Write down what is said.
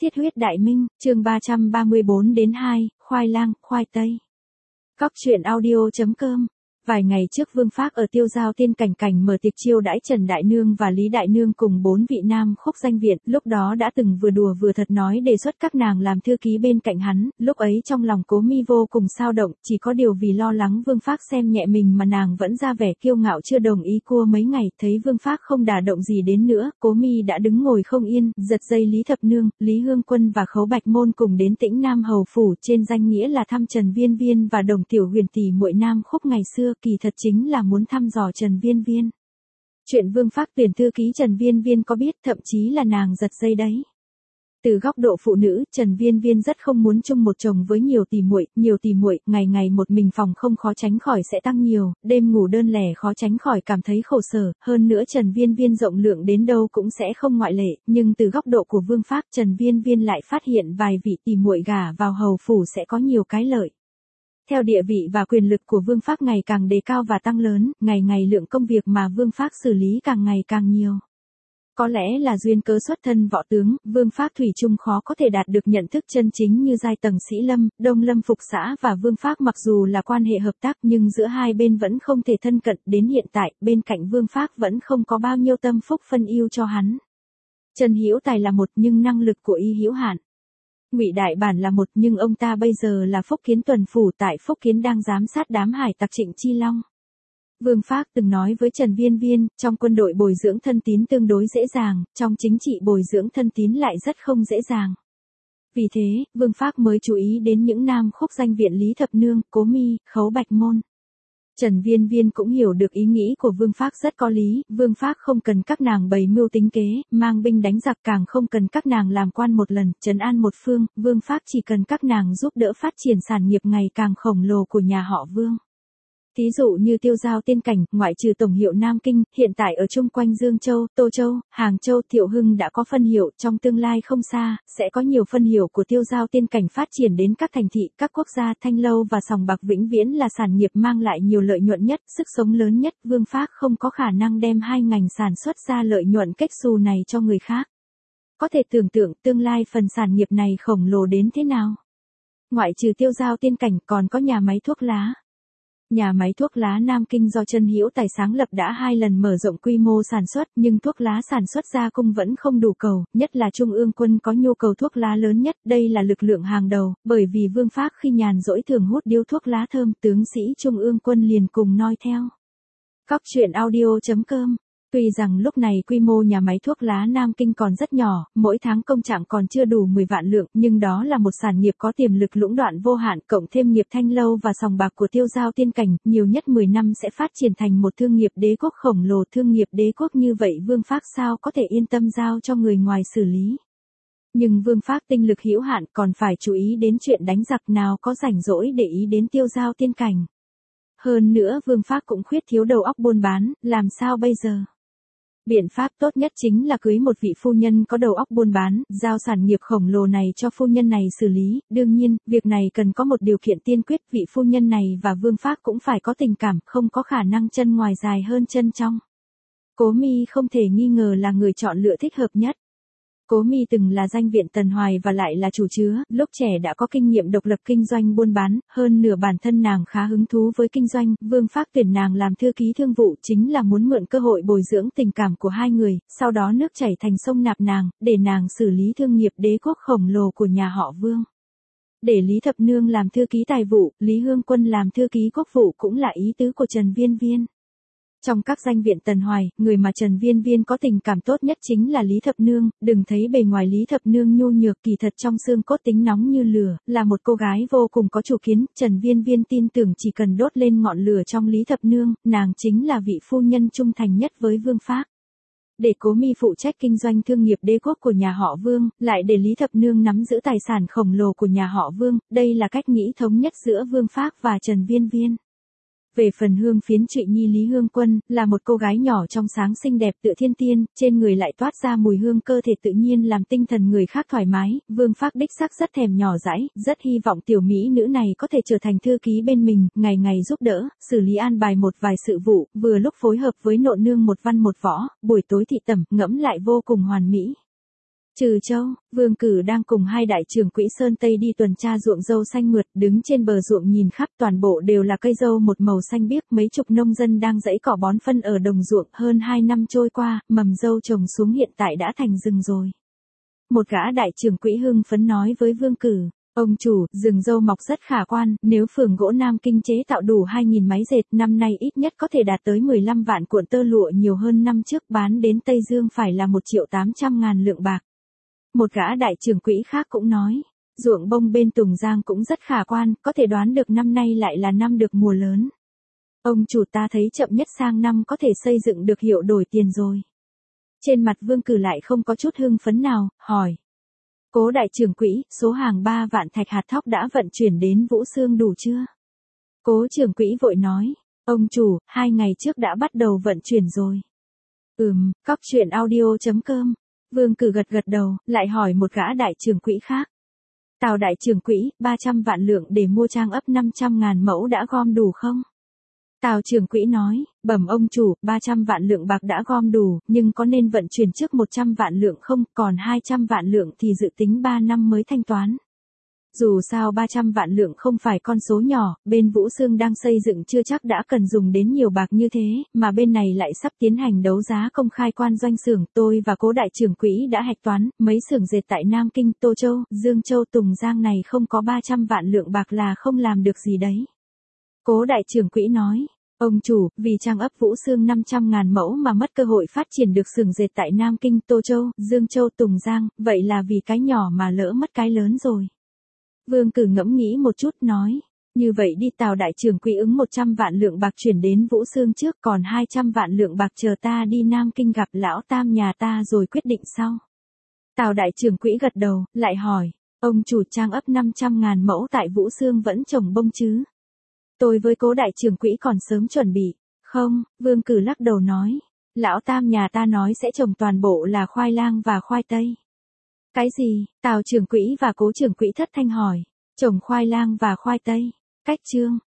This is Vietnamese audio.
Thiết huyết đại minh, chương 334 đến 2, khoai lang, khoai tây. Cóc truyện audio.com. Vài ngày trước Vương Phác ở Tiêu Giao Tiên Cảnh mở tiệc chiêu đãi Trần Đại Nương và Lý Đại Nương cùng 4 vị nam khúc danh viện, lúc đó đã từng vừa đùa vừa thật nói đề xuất các nàng làm thư ký bên cạnh hắn, lúc ấy trong lòng Cố Mi vô cùng xao động, chỉ có điều vì lo lắng Vương Phác xem nhẹ mình mà nàng vẫn ra vẻ kiêu ngạo chưa đồng ý cua mấy ngày, thấy Vương Phác không đả động gì đến nữa, Cố Mi đã đứng ngồi không yên, giật dây Lý Thập Nương, Lý Hương Quân và Khấu Bạch Môn cùng đến Tĩnh Nam Hầu Phủ trên danh nghĩa là thăm Trần Viên Viên và Đồng Tiểu Huyền tỷ muội nam khúc ngày xưa, kỳ thật chính là muốn thăm dò Trần Viên Viên. Chuyện Vương Phác tuyển thư ký Trần Viên Viên có biết, thậm chí là nàng giật dây đấy. Từ góc độ phụ nữ, Trần Viên Viên rất không muốn chung một chồng với nhiều tỷ muội, ngày ngày một mình phòng không khó tránh khỏi sẽ tăng nhiều, đêm ngủ đơn lẻ khó tránh khỏi cảm thấy khổ sở, hơn nữa Trần Viên Viên rộng lượng đến đâu cũng sẽ không ngoại lệ, nhưng từ góc độ của Vương Phác, Trần Viên Viên lại phát hiện vài vị tỷ muội gả vào hầu phủ sẽ có nhiều cái lợi. Theo địa vị và quyền lực của Vương Phác ngày càng đề cao và tăng lớn, ngày ngày lượng công việc mà Vương Phác xử lý càng ngày càng nhiều. Có lẽ là duyên cớ xuất thân võ tướng, Vương Phác thủy chung khó có thể đạt được nhận thức chân chính như giai tầng Sĩ Lâm, Đông Lâm Phục Xã và Vương Phác mặc dù là quan hệ hợp tác nhưng giữa hai bên vẫn không thể thân cận, đến hiện tại, bên cạnh Vương Phác vẫn không có bao nhiêu tâm phúc phân ưu cho hắn. Trần Hữu Tài là một nhưng năng lực của y hữu hạn. Ngụy Đại Bản là một nhưng ông ta bây giờ là Phúc Kiến tuần phủ tại Phúc Kiến đang giám sát đám hải tặc Trịnh Chi Long. Vương Phác từng nói với Trần Viên Viên, trong quân đội bồi dưỡng thân tín tương đối dễ dàng, trong chính trị bồi dưỡng thân tín lại rất không dễ dàng. Vì thế, Vương Phác mới chú ý đến những nam khúc danh viện Lý Thập Nương, Cố Mi, Khấu Bạch Môn. Trần Viên Viên cũng hiểu được ý nghĩ của Vương Phác rất có lý, Vương Phác không cần các nàng bày mưu tính kế, mang binh đánh giặc, càng không cần các nàng làm quan một lần, trấn an một phương, Vương Phác chỉ cần các nàng giúp đỡ phát triển sản nghiệp ngày càng khổng lồ của nhà họ Vương. Thí dụ như Tiêu Giao Tiên Cảnh, ngoại trừ tổng hiệu Nam Kinh, hiện tại ở chung quanh Dương Châu, Tô Châu, Hàng Châu, Thiệu Hưng đã có phân hiệu, trong tương lai không xa, sẽ có nhiều phân hiệu của Tiêu Giao Tiên Cảnh phát triển đến các thành thị, các quốc gia. Thanh lâu và sòng bạc vĩnh viễn là sản nghiệp mang lại nhiều lợi nhuận nhất, sức sống lớn nhất, Vương Phác không có khả năng đem hai ngành sản xuất ra lợi nhuận cách xù này cho người khác. Có thể tưởng tượng tương lai phần sản nghiệp này khổng lồ đến thế nào. Ngoại trừ Tiêu Giao Tiên Cảnh còn có nhà máy thuốc lá. Nhà máy thuốc lá Nam Kinh do Trần Hữu Tài sáng lập đã 2 lần mở rộng quy mô sản xuất, nhưng thuốc lá sản xuất ra cung vẫn không đủ cầu, nhất là Trung ương quân có nhu cầu thuốc lá lớn nhất, đây là lực lượng hàng đầu, bởi vì Vương Phác khi nhàn rỗi thường hút điếu thuốc lá thơm, tướng sĩ Trung ương quân liền cùng noi theo. Cóc truyện audio.com. Tuy rằng lúc này quy mô nhà máy thuốc lá Nam Kinh còn rất nhỏ, mỗi tháng công trạng còn chưa đủ 10 vạn lượng, nhưng đó là một sản nghiệp có tiềm lực lũng đoạn vô hạn, cộng thêm nghiệp thanh lâu và sòng bạc của Tiêu Giao Tiên Cảnh, nhiều nhất 10 năm sẽ phát triển thành một thương nghiệp đế quốc khổng lồ. Thương nghiệp đế quốc như vậy Vương Phác sao có thể yên tâm giao cho người ngoài xử lý. Nhưng Vương Phác tinh lực hữu hạn còn phải chú ý đến chuyện đánh giặc, nào có rảnh rỗi để ý đến Tiêu Giao Tiên Cảnh. Hơn nữa Vương Phác cũng khuyết thiếu đầu óc buôn bán, làm sao bây giờ? Biện pháp tốt nhất chính là cưới một vị phu nhân có đầu óc buôn bán, giao sản nghiệp khổng lồ này cho phu nhân này xử lý, đương nhiên, việc này cần có một điều kiện tiên quyết, vị phu nhân này và Vương Phác cũng phải có tình cảm, không có khả năng chân ngoài dài hơn chân trong. Cố Mi không thể nghi ngờ là người chọn lựa thích hợp nhất. Cố Mi từng là danh viện Tần Hoài và lại là chủ chứa, lúc trẻ đã có kinh nghiệm độc lập kinh doanh buôn bán, hơn nửa bản thân nàng khá hứng thú với kinh doanh, Vương Phác tuyển nàng làm thư ký thương vụ chính là muốn mượn cơ hội bồi dưỡng tình cảm của hai người, sau đó nước chảy thành sông nạp nàng, để nàng xử lý thương nghiệp đế quốc khổng lồ của nhà họ Vương. Để Lý Thập Nương làm thư ký tài vụ, Lý Hương Quân làm thư ký quốc vụ cũng là ý tứ của Trần Viên Viên. Trong các danh viện Tần Hoài, người mà Trần Viên Viên có tình cảm tốt nhất chính là Lý Thập Nương, đừng thấy bề ngoài Lý Thập Nương nhu nhược, kỳ thật trong xương cốt tính nóng như lửa, là một cô gái vô cùng có chủ kiến, Trần Viên Viên tin tưởng chỉ cần đốt lên ngọn lửa trong Lý Thập Nương, nàng chính là vị phu nhân trung thành nhất với Vương Phác. Để Cố Mi phụ trách kinh doanh thương nghiệp đế quốc của nhà họ Vương, lại để Lý Thập Nương nắm giữ tài sản khổng lồ của nhà họ Vương, đây là cách nghĩ thống nhất giữa Vương Phác và Trần Viên Viên. Về phần Hương Phiến Trụy Nhi Lý Hương Quân, là một cô gái nhỏ trong sáng xinh đẹp tựa thiên tiên, trên người lại toát ra mùi hương cơ thể tự nhiên làm tinh thần người khác thoải mái, Vương Phác đích xác rất thèm nhỏ dãi, rất hy vọng tiểu mỹ nữ này có thể trở thành thư ký bên mình, ngày ngày giúp đỡ, xử lý an bài một vài sự vụ, vừa lúc phối hợp với nộn nương một văn một võ, buổi tối thị tẩm, ngẫm lại vô cùng hoàn mỹ. Trừ Châu, Vương Cử đang cùng hai đại trưởng quỹ Sơn Tây đi tuần tra ruộng dâu xanh mượt, đứng trên bờ ruộng nhìn khắp toàn bộ đều là cây dâu một màu xanh biếc, mấy chục nông dân đang giãy cỏ bón phân ở đồng ruộng, hơn 2 năm trôi qua, mầm dâu trồng xuống hiện tại đã thành rừng rồi. Một gã đại trưởng quỹ hưng phấn nói với Vương Cử, ông chủ, rừng dâu mọc rất khả quan, nếu phường gỗ Nam Kinh chế tạo đủ 2.000 máy dệt, năm nay ít nhất có thể đạt tới 15 vạn cuộn tơ lụa, nhiều hơn năm trước, bán đến Tây Dương phải là 1.800.000 lượng bạc. Một gã đại trưởng quỹ khác cũng nói, ruộng bông bên Tùng Giang cũng rất khả quan, có thể đoán được năm nay lại là năm được mùa lớn. Ông chủ, ta thấy chậm nhất sang năm có thể xây dựng được hiệu đổi tiền rồi. Trên mặt Vương Cử lại không có chút hưng phấn nào, hỏi. Cố đại trưởng quỹ, số hàng 3 vạn thạch hạt thóc đã vận chuyển đến Vũ Xương đủ chưa? Cố trưởng quỹ vội nói, ông chủ, 2 ngày trước đã bắt đầu vận chuyển rồi. Cóc truyện audio.com. Vương Cử gật đầu, lại hỏi một gã đại trưởng quỹ khác. Tào đại trưởng quỹ, 300 vạn lượng để mua trang ấp 500.000 mẫu đã gom đủ không? Tào trưởng quỹ nói, bẩm ông chủ, 300 vạn lượng bạc đã gom đủ, nhưng có nên vận chuyển trước 100 vạn lượng không, còn 200 vạn lượng thì dự tính 3 năm mới thanh toán. Dù sao 300 vạn lượng không phải con số nhỏ, bên Vũ Xương đang xây dựng chưa chắc đã cần dùng đến nhiều bạc như thế, mà bên này lại sắp tiến hành đấu giá công khai quan doanh xưởng, tôi và cố đại trưởng quỹ đã hạch toán, mấy xưởng dệt tại Nam Kinh, Tô Châu, Dương Châu, Tùng Giang này không có 300 vạn lượng bạc là không làm được gì đấy. Cố đại trưởng quỹ nói, ông chủ, vì trang ấp Vũ Xương 500.000 mẫu mà mất cơ hội phát triển được xưởng dệt tại Nam Kinh, Tô Châu, Dương Châu, Tùng Giang, vậy là vì cái nhỏ mà lỡ mất cái lớn rồi. Vương Cử ngẫm nghĩ một chút nói, như vậy đi, Tào đại trưởng quỹ ứng 100 vạn lượng bạc chuyển đến Vũ Xương trước, còn 200 vạn lượng bạc chờ ta đi Nam Kinh gặp lão tam nhà ta rồi quyết định sau. Tào đại trưởng quỹ gật đầu, lại hỏi, ông chủ, trang ấp 500.000 mẫu tại Vũ Xương vẫn trồng bông chứ? Tôi với cố đại trưởng quỹ còn sớm chuẩn bị. Không, Vương Cử lắc đầu nói, lão tam nhà ta nói sẽ trồng toàn bộ là khoai lang và khoai tây. Cái gì? Tào trưởng quỹ và cố trưởng quỹ thất thanh hỏi. Trồng khoai lang và khoai tây. Cách chương.